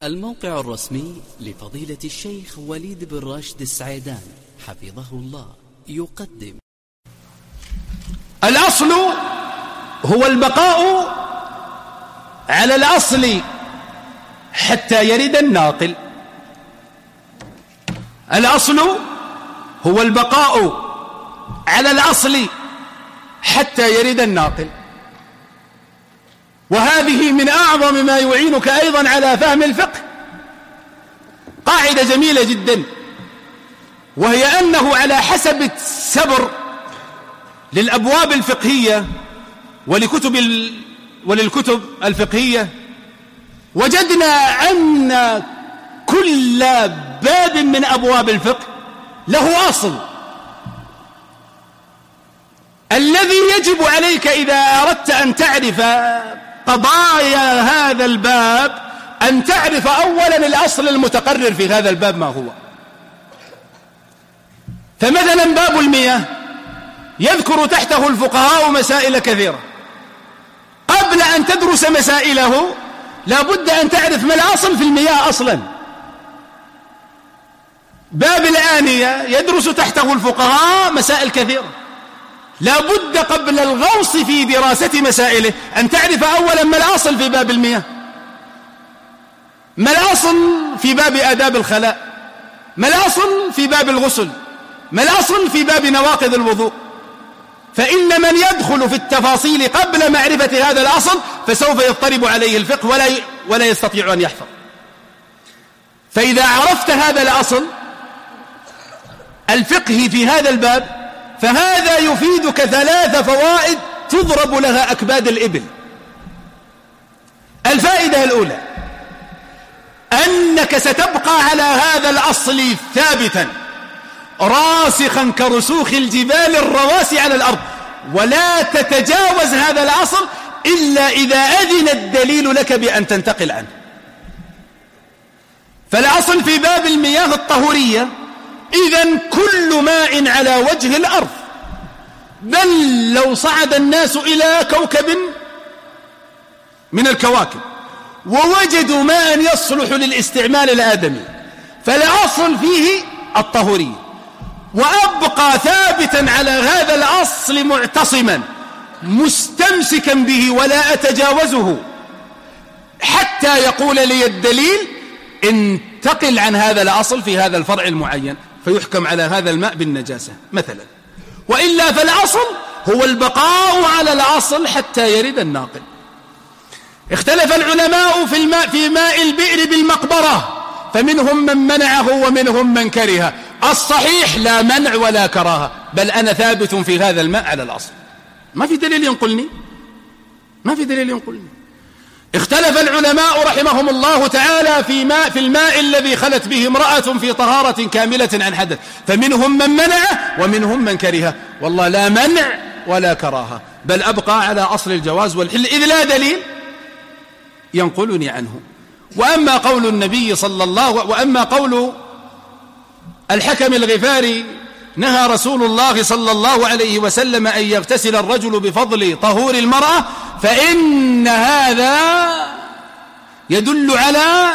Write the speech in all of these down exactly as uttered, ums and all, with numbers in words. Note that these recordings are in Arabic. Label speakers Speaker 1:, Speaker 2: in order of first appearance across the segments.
Speaker 1: الموقع الرسمي لفضيلة الشيخ وليد بن راشد السعيدان حفظه الله يقدم.
Speaker 2: الأصل هو البقاء على الأصل حتى يرد الناقل. الأصل هو البقاء على الأصل حتى يرد الناقل، وهذه من أعظم ما يعينك أيضا على فهم الفقه. قاعدة جميلة جدا، وهي أنه على حسب السبر للأبواب الفقهية ولكتب ال... وللكتب الفقهية وجدنا أن كل باب من أبواب الفقه له أصل. الذي يجب عليك إذا أردت أن تعرف قضايا هذا الباب أن تعرف أولا الأصل المتقرر في هذا الباب ما هو. فمثلا باب المياه يذكر تحته الفقهاء مسائل كثيرة. قبل أن تدرس مسائله لا بد أن تعرف ما الأصل في المياه أصلا. باب الآنية يدرس تحته الفقهاء مسائل كثيرة. لا بد قبل الغوص في دراسة مسائله أن تعرف أولا ما الأصل في باب المياه، ما الأصل في باب آداب الخلاء، ما الأصل في باب الغسل، ما الأصل في باب نواقض الوضوء. فإن من يدخل في التفاصيل قبل معرفة هذا الأصل فسوف يضطرب عليه الفقه ولا ولا يستطيع أن يحفظ. فإذا عرفت هذا الأصل الفقهي في هذا الباب فهذا يفيدك ثلاث فوائد تضرب لها أكباد الإبل. الفائدة الأولى أنك ستبقى على هذا الأصل ثابتا راسخا كرسوخ الجبال الرواسي على الأرض، ولا تتجاوز هذا الأصل إلا إذا أذن الدليل لك بأن تنتقل عنه. فالأصل في باب المياه الطهورية، إذن كل ماء على وجه الأرض، بل لو صعد الناس إلى كوكب من الكواكب ووجدوا ماء يصلح للاستعمال الآدمي فالأصل فيه الطهورية، وأبقى ثابتا على هذا الأصل معتصما مستمسكا به ولا أتجاوزه حتى يقول لي الدليل انتقل عن هذا الأصل في هذا الفرع المعين فيحكم على هذا الماء بالنجاسة مثلا. وإلا فالأصل هو البقاء على الأصل حتى يرد الناقل. اختلف العلماء في الماء في ماء البئر بالمقبرة، فمنهم من منعه ومنهم من كره. الصحيح لا منع ولا كراهة، بل أنا ثابت في هذا الماء على الأصل. ما في دليل ينقلني، ما في دليل ينقلني. اختلف العلماء رحمهم الله تعالى في ماء في الماء الذي خلت به امرأة في طهارة كاملة عن حدث، فمنهم من منعه ومنهم من كرهه. والله لا منع ولا كراهة، بل أبقى على أصل الجواز والحل إذ لا دليل ينقلني عنه. وأما قول النبي صلى الله وأما قول الحكم الغفاري نهى رسول الله صلى الله عليه وسلم أن يغتسل الرجل بفضل طهور المرأة، فإن هذا يدل على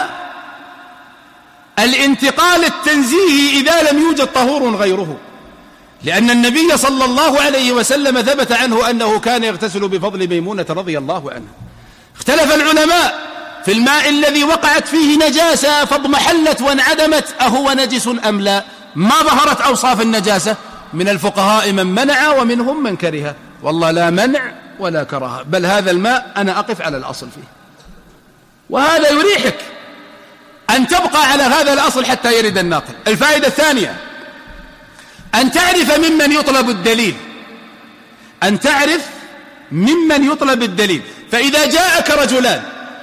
Speaker 2: الانتقال التنزيهي إذا لم يوجد طهور غيره، لأن النبي صلى الله عليه وسلم ثبت عنه أنه كان يغتسل بفضل ميمونة رضي الله عنها. اختلف العلماء في الماء الذي وقعت فيه نجاسة فاضمحلت وانعدمت أهو نجس أم لا، ما ظهرت أوصاف النجاسة. من الفقهاء من منع ومنهم من كره. والله لا منع ولا كراهة، بل هذا الماء أنا أقف على الأصل فيه. وهذا يريحك أن تبقى على هذا الأصل حتى يرد الناقل. الفائدة الثانية أن تعرف ممن يطلب الدليل، أن تعرف ممن يطلب الدليل. فإذا جاءك رجلان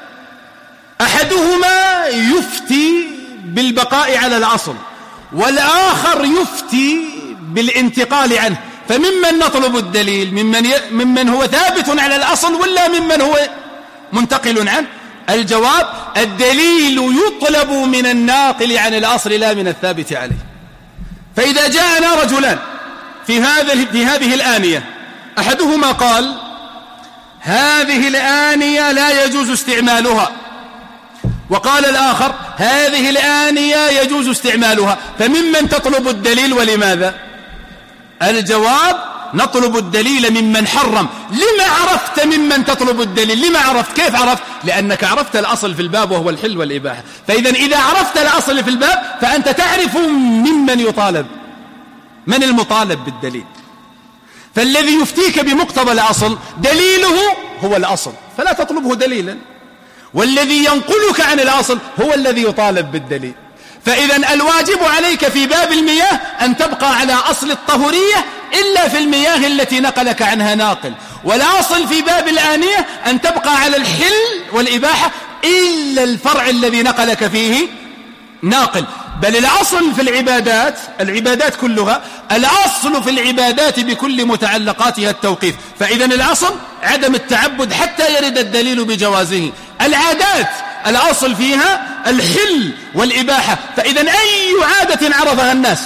Speaker 2: أحدهما يفتي بالبقاء على الأصل والآخر يفتي بالانتقال عنه، فممن نطلب الدليل؟ ممن, ي... ممن هو ثابت على الأصل ولا ممن هو منتقل عنه؟ الجواب الدليل يطلب من الناقل عن الأصل لا من الثابت عليه. فإذا جاءنا رجلان في, هذا... في هذه الآنية أحدهما قال هذه الآنية لا يجوز استعمالها وقال الآخر هذه الآنية يجوز استعمالها، فممن تطلب الدليل ولماذا؟ الجواب نطلب الدليل ممن حرم. لما عرفت ممن تطلب الدليل؟ لما عرفت؟ كيف عرفت؟ لأنك عرفت الأصل في الباب وهو الحل والإباحة. فإذا إذا عرفت الأصل في الباب فأنت تعرف ممن يطالب، من المطالب بالدليل. فالذي يفتيك بمقتضى الأصل دليله هو الأصل فلا تطلبه دليلا، والذي ينقلك عن الأصل هو الذي يطالب بالدليل. فإذا الواجب عليك في باب المياه أن تبقى على أصل الطهورية إلا في المياه التي نقلك عنها ناقل، والأصل في باب الآنية أن تبقى على الحل والإباحة إلا الفرع الذي نقلك فيه ناقل. بل الأصل في العبادات، العبادات كلها الأصل في العبادات بكل متعلقاتها التوقيف، فإذا الأصل عدم التعبد حتى يرد الدليل بجوازه. العادات الأصل فيها الحل والإباحة، فإذا أي عادة عرفها الناس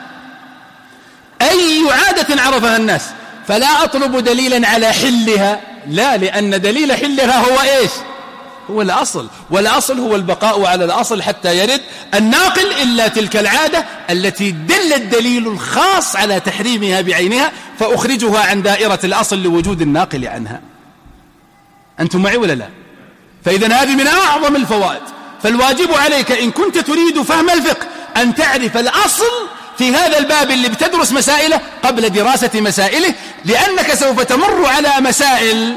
Speaker 2: أي عادة عرفها الناس فلا أطلب دليلا على حلها، لا، لأن دليل حلها هو إيش؟ هو الأصل، والأصل هو البقاء على الأصل حتى يرد الناقل إلا تلك العادة التي دل الدليل الخاص على تحريمها بعينها فأخرجها عن دائرة الأصل لوجود الناقل عنها. أنتم معي ولا لا؟ فإذا هذه من أعظم الفوائد. فالواجب عليك إن كنت تريد فهم الفقه أن تعرف الأصل في هذا الباب اللي بتدرس مسائله قبل دراسة مسائله، لأنك سوف تمر على مسائل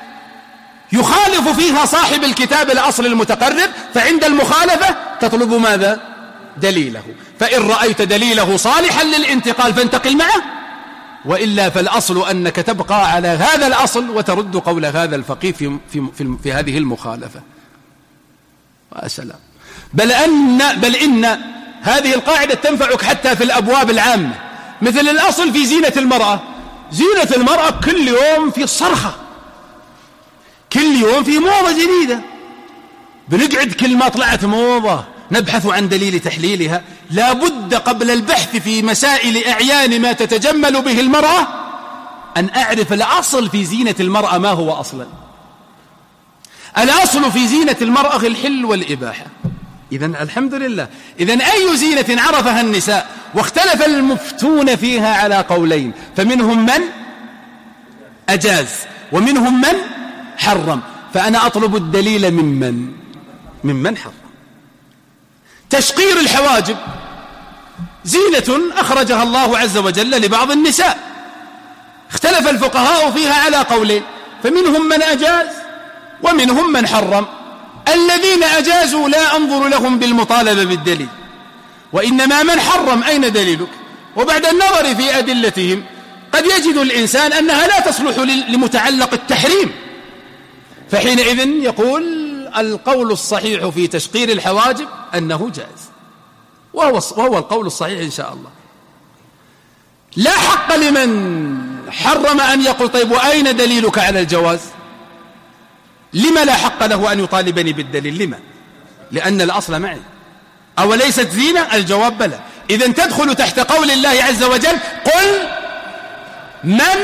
Speaker 2: يخالف فيها صاحب الكتاب الأصل المتقرر، فعند المخالفة تطلب ماذا؟ دليله. فإن رأيت دليله صالحا للانتقال فانتقل معه، وإلا فالأصل أنك تبقى على هذا الأصل وترد قول هذا الفقيه في, في, في, في هذه المخالفة. وسلام. بل, أن بل إن هذه القاعدة تنفعك حتى في الأبواب العامة، مثل الأصل في زينة المرأة. زينة المرأة كل يوم في صرخة، كل يوم في موضة جديدة، بنقعد كل ما طلعت موضة نبحث عن دليل تحليلها. لا بد قبل البحث في مسائل أعيان ما تتجمل به المرأة أن أعرف الأصل في زينة المرأة ما هو أصلا. الأصل في زينة المرأة الحل والإباحة. إذن الحمد لله. إذن أي زينة عرفها النساء؟ واختلف المفتون فيها على قولين، فمنهم من أجاز ومنهم من حرم، فأنا أطلب الدليل ممن ممن حرم. تشقير الحواجب زينة أخرجها الله عز وجل لبعض النساء، اختلف الفقهاء فيها على قولين، فمنهم من أجاز ومنهم من حرم. الذين أجازوا لا أنظر لهم بالمطالبة بالدليل، وإنما من حرم أين دليلك؟ وبعد النظر في أدلتهم قد يجد الإنسان أنها لا تصلح لمتعلق التحريم، فحينئذ يقول القول الصحيح في تشقير الحواجب أنه جائز، وهو, وهو القول الصحيح إن شاء الله. لا حق لمن حرم أن يقول طيب وأين دليلك على الجواز؟ لما لا حق له أن يطالبني بالدليل؟ لما؟ لأن الأصل معي. أوليست زينة؟ الجواب بلى. إذن تدخل تحت قول الله عز وجل قل من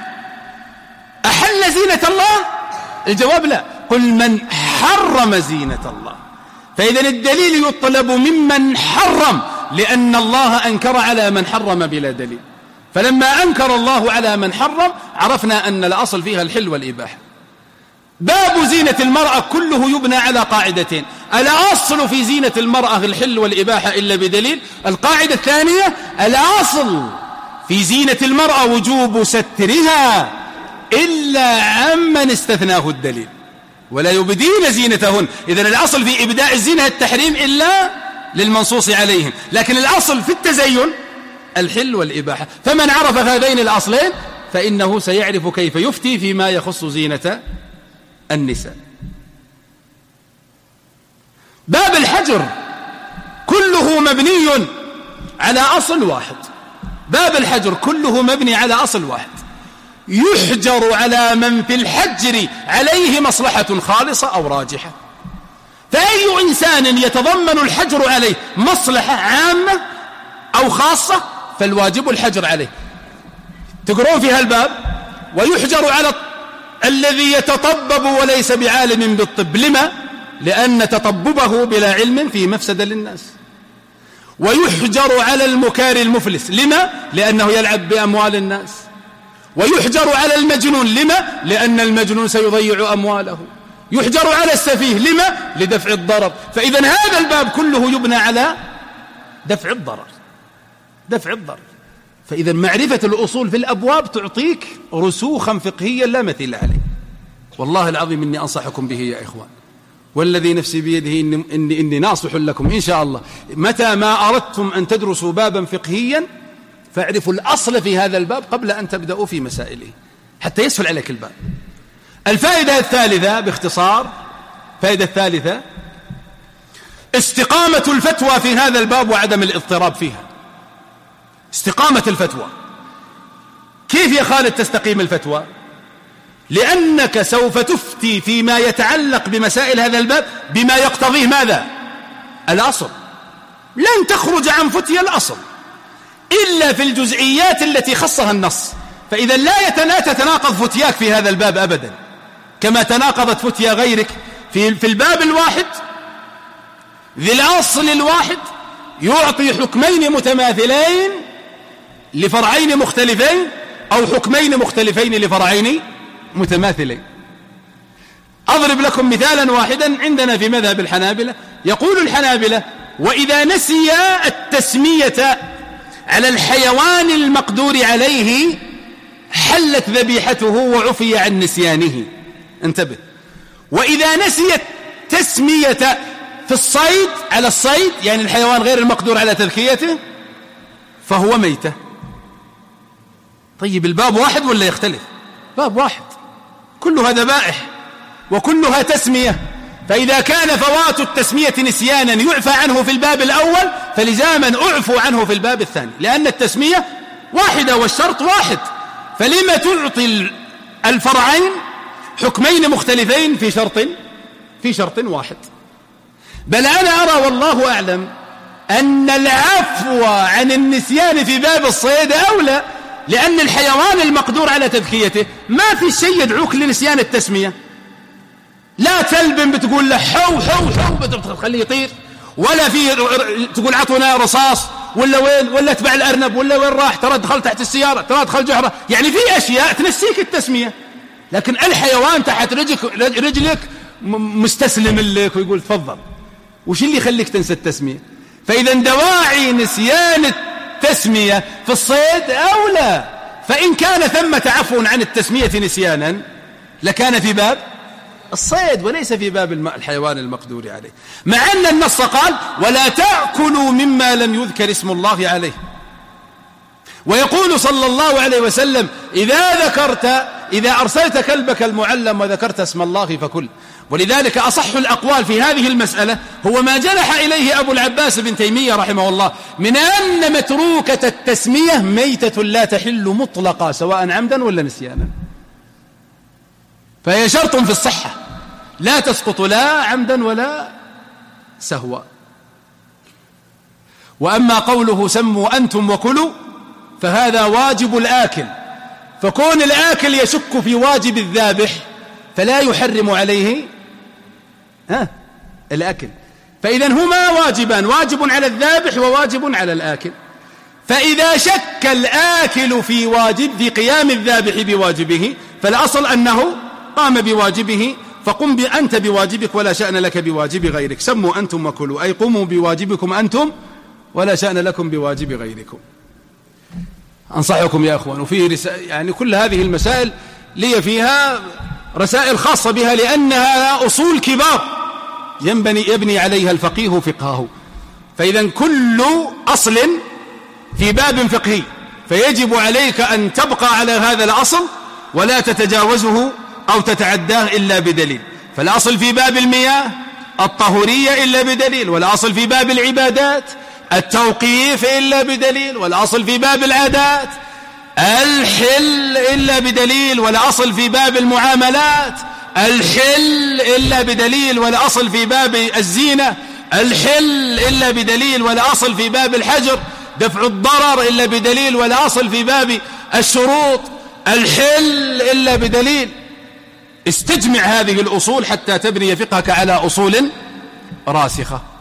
Speaker 2: أحل زينة الله؟ الجواب لا، قل من حرم زينة الله. فإذا الدليل يطلب ممن حرم، لأن الله أنكر على من حرم بلا دليل. فلما أنكر الله على من حرم عرفنا أن الأصل فيها الحل والإباحة. باب زينة المرأة كله يبنى على قاعدتين: الأصل في زينة المرأة الحل والإباحة إلا بدليل. القاعدة الثانية: الأصل في زينة المرأة وجوب سترها إلا عمن استثناه الدليل، ولا يبدين زينتهن. إذن الأصل في إبداء الزينة التحريم إلا للمنصوص عليهم، لكن الأصل في التزين الحل والإباحة. فمن عرف هذين الأصلين فإنه سيعرف كيف يفتي فيما يخص زينة النساء. باب الحجر كله مبني على أصل واحد. باب الحجر كله مبني على أصل واحد: يحجر على من في الحجر عليه مصلحة خالصة أو راجحة. فأي إنسان يتضمن الحجر عليه مصلحة عامة أو خاصة فالواجب الحجر عليه. تقرون في هالباب: ويحجر على الذي يتطبب وليس بعالم بالطب. لما؟ لأن تطببه بلا علم فيه مفسدة للناس. ويحجر على المكار المفلس، لما؟ لأنه يلعب بأموال الناس. ويحجر على المجنون، لما؟ لأن المجنون سيضيع أمواله. يحجر على السفيه، لما؟ لدفع الضرر. فإذا هذا الباب كله يبنى على دفع الضرر، دفع الضرر. فإذا معرفة الأصول في الأبواب تعطيك رسوخا فقهيا لا مثيل عليه. والله العظيم إني أنصحكم به يا إخوان، والذي نفسي بيده إني, إني, إني ناصح لكم إن شاء الله. متى ما أردتم أن تدرسوا بابا فقهيا فاعرفوا الأصل في هذا الباب قبل أن تبدأوا في مسائله حتى يسهل عليك الباب. الفائدة الثالثة باختصار، فائدة الثالثة استقامة الفتوى في هذا الباب وعدم الاضطراب فيها. استقامة الفتوى. كيف يا خالد تستقيم الفتوى؟ لأنك سوف تفتي فيما يتعلق بمسائل هذا الباب بما يقتضيه ماذا؟ الأصل. لن تخرج عن فتيا الأصل إلا في الجزئيات التي خصها النص. فإذا لا تتناقض فتياك في هذا الباب أبدا، كما تناقضت فتيا غيرك في في الباب الواحد ذي الأصل الواحد يعطي حكمين متماثلين لفرعين مختلفين، أو حكمين مختلفين لفرعين متماثلين. أضرب لكم مثالا واحدا. عندنا في مذهب الحنابلة يقول الحنابلة: وإذا نسي التسمية على الحيوان المقدور عليه حلت ذبيحته وعفي عن نسيانه. انتبه. وإذا نسي التسمية في الصيد على الصيد، يعني الحيوان غير المقدور على تذكيته، فهو ميتة. طيب الباب واحد ولا يختلف؟ باب واحد، كلها ذبائح وكلها تسمية. فإذا كان فوات التسمية نسيانا يعفى عنه في الباب الأول، فلزاما أعفو عنه في الباب الثاني، لأن التسمية واحدة والشرط واحد. فلما تعطي الفرعين حكمين مختلفين في شرط في شرط واحد؟ بل أنا أرى والله أعلم أن العفو عن النسيان في باب الصيد أولى، لأن الحيوان المقدور على تذكيته ما في شيء يدعوك لنسيان التسمية. لا تلبن بتقول له حو حو حو بتخليه يطير، ولا في تقول عطونا رصاص ولا وين، ولا اتبع الأرنب ولا وين راح، ترى دخل تحت السيارة، ترى دخل جحرة. يعني في أشياء تنسيك التسمية، لكن الحيوان تحت رجلك, رجلك مستسلم لك ويقول تفضل. وش اللي يخليك تنسى التسمية؟ فإذا دواعي نسيان التسمية في الصيد أولى. فإن كان ثمة عفو عن التسمية نسيانا لكان في باب الصيد وليس في باب الحيوان المقدور عليه، مع أن النص قال: ولا تأكلوا مما لم يذكر اسم الله عليه. ويقول صلى الله عليه وسلم: إذا ذكرت إذا أرسلت كلبك المعلم وذكرت اسم الله فكل. ولذلك أصح الأقوال في هذه المسألة هو ما جنح إليه أبو العباس بن تيمية رحمه الله، من أن متروكة التسمية ميتة لا تحل مطلقا سواء عمدا ولا نسيانا، فهي شرط في الصحة لا تسقط لا عمدا ولا سهوا. وأما قوله سموا أنتم وكلوا فهذا واجب الآكل، فكون الآكل يشك في واجب الذابح فلا يحرم عليه ها الأكل. فإذا هما واجبان، واجب على الذابح وواجب على الآكل. فإذا شك الآكل في واجب في قيام الذابح بواجبه فالأصل أنه قام بواجبه، فقم أنت بواجبك ولا شأن لك بواجب غيرك. سموا أنتم وكلوا، أي قوموا بواجبكم أنتم ولا شأن لكم بواجب غيركم. أنصحكم يا أخوان. وفيه رسائل، يعني كل هذه المسائل لي فيها رسائل خاصة بها، لأنها أصول كبار ينبني يبني عليها الفقيه فقهه. فإذا كل أصل في باب فقهي فيجب عليك أن تبقى على هذا الأصل ولا تتجاوزه أو تتعداه إلا بدليل. فالأصل في باب المياه الطهورية إلا بدليل، والأصل في باب العبادات التوقيف إلا بدليل، والأصل في باب العادات الحل إلا بدليل، والأصل في باب المعاملات الحل إلا بدليل، والأصل في باب الزينة الحل إلا بدليل، والأصل في باب الحجر دفع الضرر إلا بدليل، والأصل في باب الشروط الحل إلا بدليل. استجمع هذه الأصول حتى تبني فقهك على أصول راسخة.